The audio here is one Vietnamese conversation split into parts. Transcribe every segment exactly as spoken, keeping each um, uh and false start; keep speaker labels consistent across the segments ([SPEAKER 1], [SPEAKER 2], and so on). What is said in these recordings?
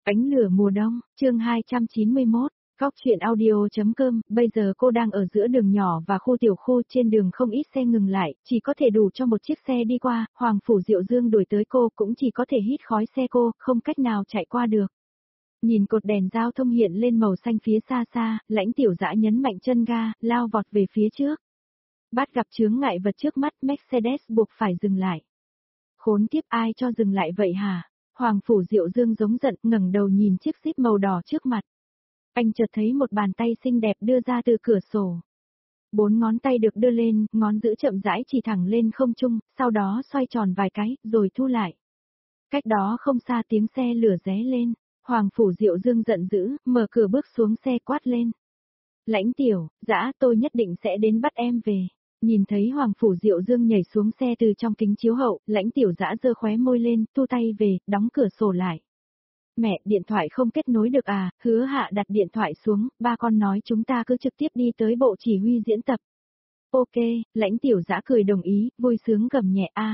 [SPEAKER 1] Ánh lửa mùa đông, chương hai trăm chín mươi mốt, Góc truyện audio.com, bây giờ cô đang ở giữa đường nhỏ và khu tiểu khu, trên đường không ít xe ngừng lại, chỉ có thể đủ cho một chiếc xe đi qua, Hoàng Phủ Diệu Dương đuổi tới cô cũng chỉ có thể hít khói xe cô, không cách nào chạy qua được. Nhìn cột đèn giao thông hiện lên màu xanh phía xa xa, Lãnh Tiểu Dã nhấn mạnh chân ga, lao vọt về phía trước. Bắt gặp chướng ngại vật trước mắt, Mercedes buộc phải dừng lại. Khốn kiếp, ai cho dừng lại vậy hả? Hoàng Phủ Diệu Dương giống giận, ngẩng đầu nhìn chiếc Jeep màu đỏ trước mặt. Anh chợt thấy một bàn tay xinh đẹp đưa ra từ cửa sổ. Bốn ngón tay được đưa lên, ngón giữa chậm rãi chỉ thẳng lên không trung, sau đó xoay tròn vài cái, rồi thu lại. Cách đó không xa tiếng xe lửa ré lên, Hoàng Phủ Diệu Dương giận dữ, mở cửa bước xuống xe quát lên. Lãnh Tiểu Dã, tôi nhất định sẽ đến bắt em về. Nhìn thấy Hoàng Phủ Diệu Dương nhảy xuống xe từ trong kính chiếu hậu, Lãnh Tiểu Dã giơ khóe môi lên, thu tay về, đóng cửa sổ lại. Mẹ, điện thoại không kết nối được à? Hứa Hạ đặt điện thoại xuống, ba con nói chúng ta cứ trực tiếp đi tới bộ chỉ huy diễn tập. Ok, Lãnh Tiểu Dã cười đồng ý, vui sướng gầm nhẹ a.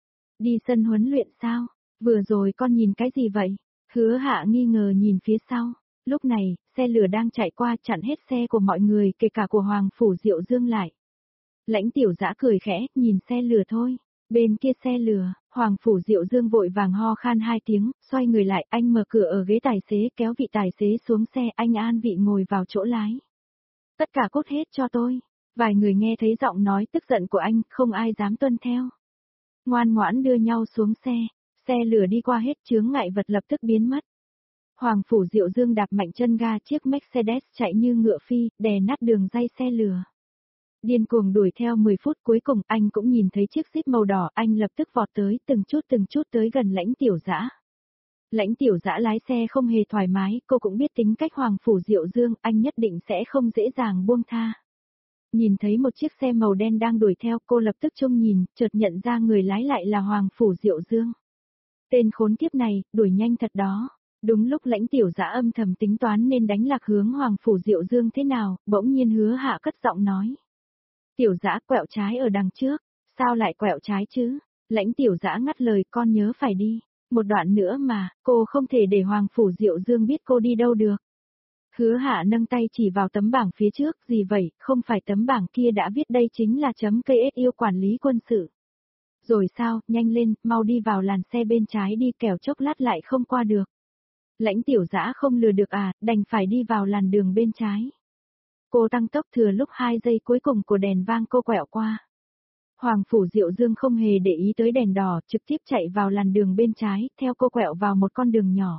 [SPEAKER 1] Đi sân huấn luyện sao? Vừa rồi con nhìn cái gì vậy? Hứa Hạ nghi ngờ nhìn phía sau. Lúc này, xe lửa đang chạy qua chặn hết xe của mọi người, kể cả của Hoàng Phủ Diệu Dương lại. Lãnh Tiểu Dã cười khẽ, nhìn xe lửa thôi. Bên kia xe lửa, Hoàng Phủ Diệu Dương vội vàng ho khan hai tiếng, xoay người lại, anh mở cửa ở ghế tài xế, kéo vị tài xế xuống xe, anh an vị ngồi vào chỗ lái. Tất cả cút hết cho tôi. Vài người nghe thấy giọng nói tức giận của anh, không ai dám tuân theo. Ngoan ngoãn đưa nhau xuống xe, xe lửa đi qua hết chướng ngại vật lập tức biến mất. Hoàng Phủ Diệu Dương đạp mạnh chân ga, chiếc Mercedes chạy như ngựa phi, đè nát đường ray xe lửa. Điên cuồng đuổi theo mười phút, cuối cùng anh cũng nhìn thấy chiếc Jeep màu đỏ, anh lập tức vọt tới, từng chút từng chút tới gần Lãnh Tiểu Dã. Lãnh Tiểu Dã lái xe không hề thoải mái, cô cũng biết tính cách Hoàng Phủ Diệu Dương, anh nhất định sẽ không dễ dàng buông tha. Nhìn thấy một chiếc xe màu đen đang đuổi theo, cô lập tức trông nhìn, chợt nhận ra người lái lại là Hoàng Phủ Diệu Dương. Tên khốn kiếp này, đuổi nhanh thật đó. Đúng lúc Lãnh Tiểu Dã âm thầm tính toán nên đánh lạc hướng Hoàng Phủ Diệu Dương thế nào, bỗng nhiên Hứa Hạ cất giọng nói. Tiểu Dã, quẹo trái ở đằng trước. Sao lại quẹo trái chứ? Lãnh Tiểu Dã ngắt lời, con nhớ phải đi. Một đoạn nữa mà, cô không thể để Hoàng Phủ Diệu Dương biết cô đi đâu được. Hứa Hạ nâng tay chỉ vào tấm bảng phía trước, gì vậy, không phải tấm bảng kia đã viết đây chính là chấm ca ét yêu quản lý quân sự. Rồi sao, nhanh lên, mau đi vào làn xe bên trái đi, kẻo chốc lát lại không qua được. Lãnh Tiểu Dã không lừa được à, đành phải đi vào làn đường bên trái. Cô tăng tốc thừa lúc hai giây cuối cùng của đèn vang, cô quẹo qua. Hoàng Phủ Diệu Dương không hề để ý tới đèn đỏ, trực tiếp chạy vào làn đường bên trái, theo cô quẹo vào một con đường nhỏ.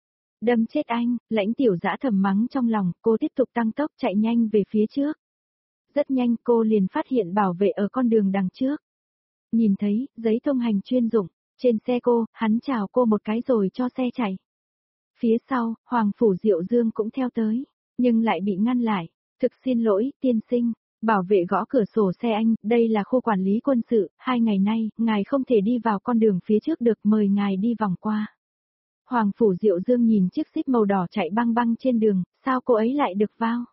[SPEAKER 1] Đâm chết anh, Lãnh Tiểu Dã thầm mắng trong lòng, cô tiếp tục tăng tốc chạy nhanh về phía trước. Rất nhanh cô liền phát hiện bảo vệ ở con đường đằng trước. Nhìn thấy, giấy thông hành chuyên dụng, trên xe cô, hắn chào cô một cái rồi cho xe chạy. Phía sau, Hoàng Phủ Diệu Dương cũng theo tới, nhưng lại bị ngăn lại. Thực xin lỗi, tiên sinh. Bảo vệ gõ cửa sổ xe anh, đây là khu quản lý quân sự, hai ngày nay, ngài không thể đi vào con đường phía trước được, mời ngài đi vòng qua. Hoàng Phủ Diệu Dương nhìn chiếc Jeep màu đỏ chạy băng băng trên đường, sao cô ấy lại được vào?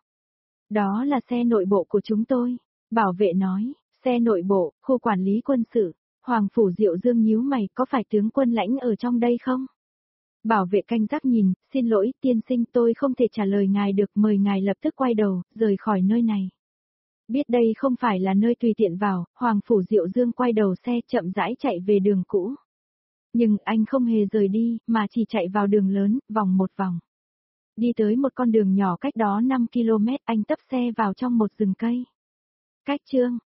[SPEAKER 1] Đó là xe nội bộ của chúng tôi. Bảo vệ nói, xe nội bộ, khu quản lý quân sự. Hoàng Phủ Diệu Dương nhíu mày, có phải tướng quân Lãnh ở trong đây không? Bảo vệ canh gác nhìn, xin lỗi, tiên sinh, tôi không thể trả lời ngài được, mời ngài lập tức quay đầu, rời khỏi nơi này. Biết đây không phải là nơi tùy tiện vào, Hoàng Phủ Diệu Dương quay đầu xe chậm rãi chạy về đường cũ. Nhưng anh không hề rời đi, mà chỉ chạy vào đường lớn, vòng một vòng. Đi tới một con đường nhỏ cách đó năm ki lô mét, anh tấp xe vào trong một rừng cây. Cách chương